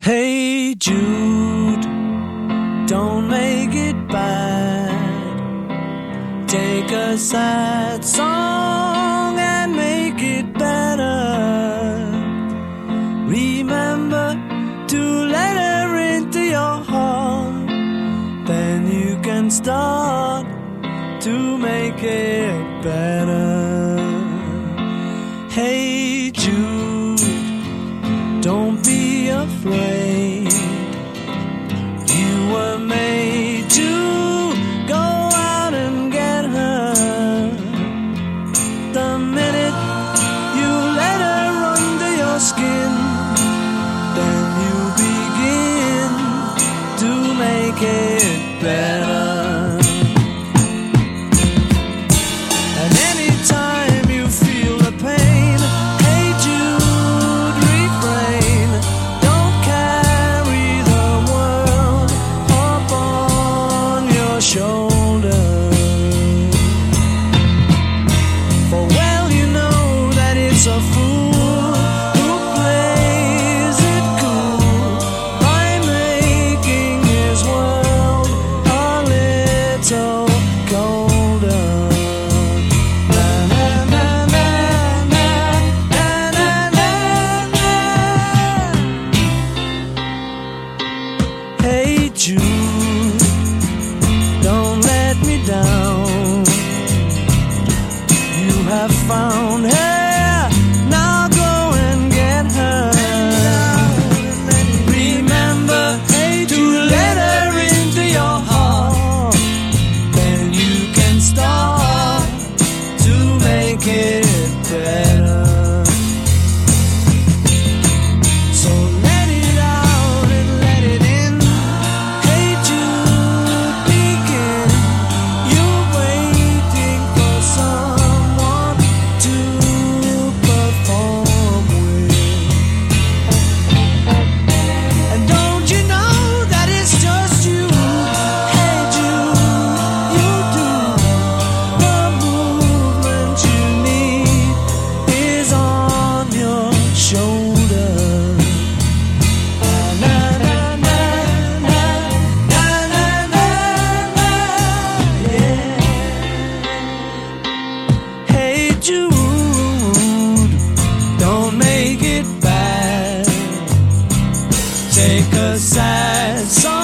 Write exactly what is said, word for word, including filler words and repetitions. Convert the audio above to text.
Hey Jude, don't make it bad. Take a sad song and make it better. Remember to let her into your heart. Then you can start to make it better. Hey Jude, don't be afraid. You were made to go out and get her. The minute you let her under your skin, then you begin to make it better. And anytime you feel the pain, hey Jude, refrain. Don't carry the world up on your shoulder. For well you know that it's a fool who plays it cool by making his world a little colder. Na na na na na na na na. Hey Jude, don't let me down. You have found her, now go and get her. Remember to let her into your heart. Then you can start to make it better. So let it out and let it in. Hey Jude, begin. You're waiting for someone to perform with. And don't you know that it's just you? Hey Jude, you do. The movement you need is on your shoulder. Na na na na na na na na, yeah. Hey Jude, don't make it bad. Take a sad song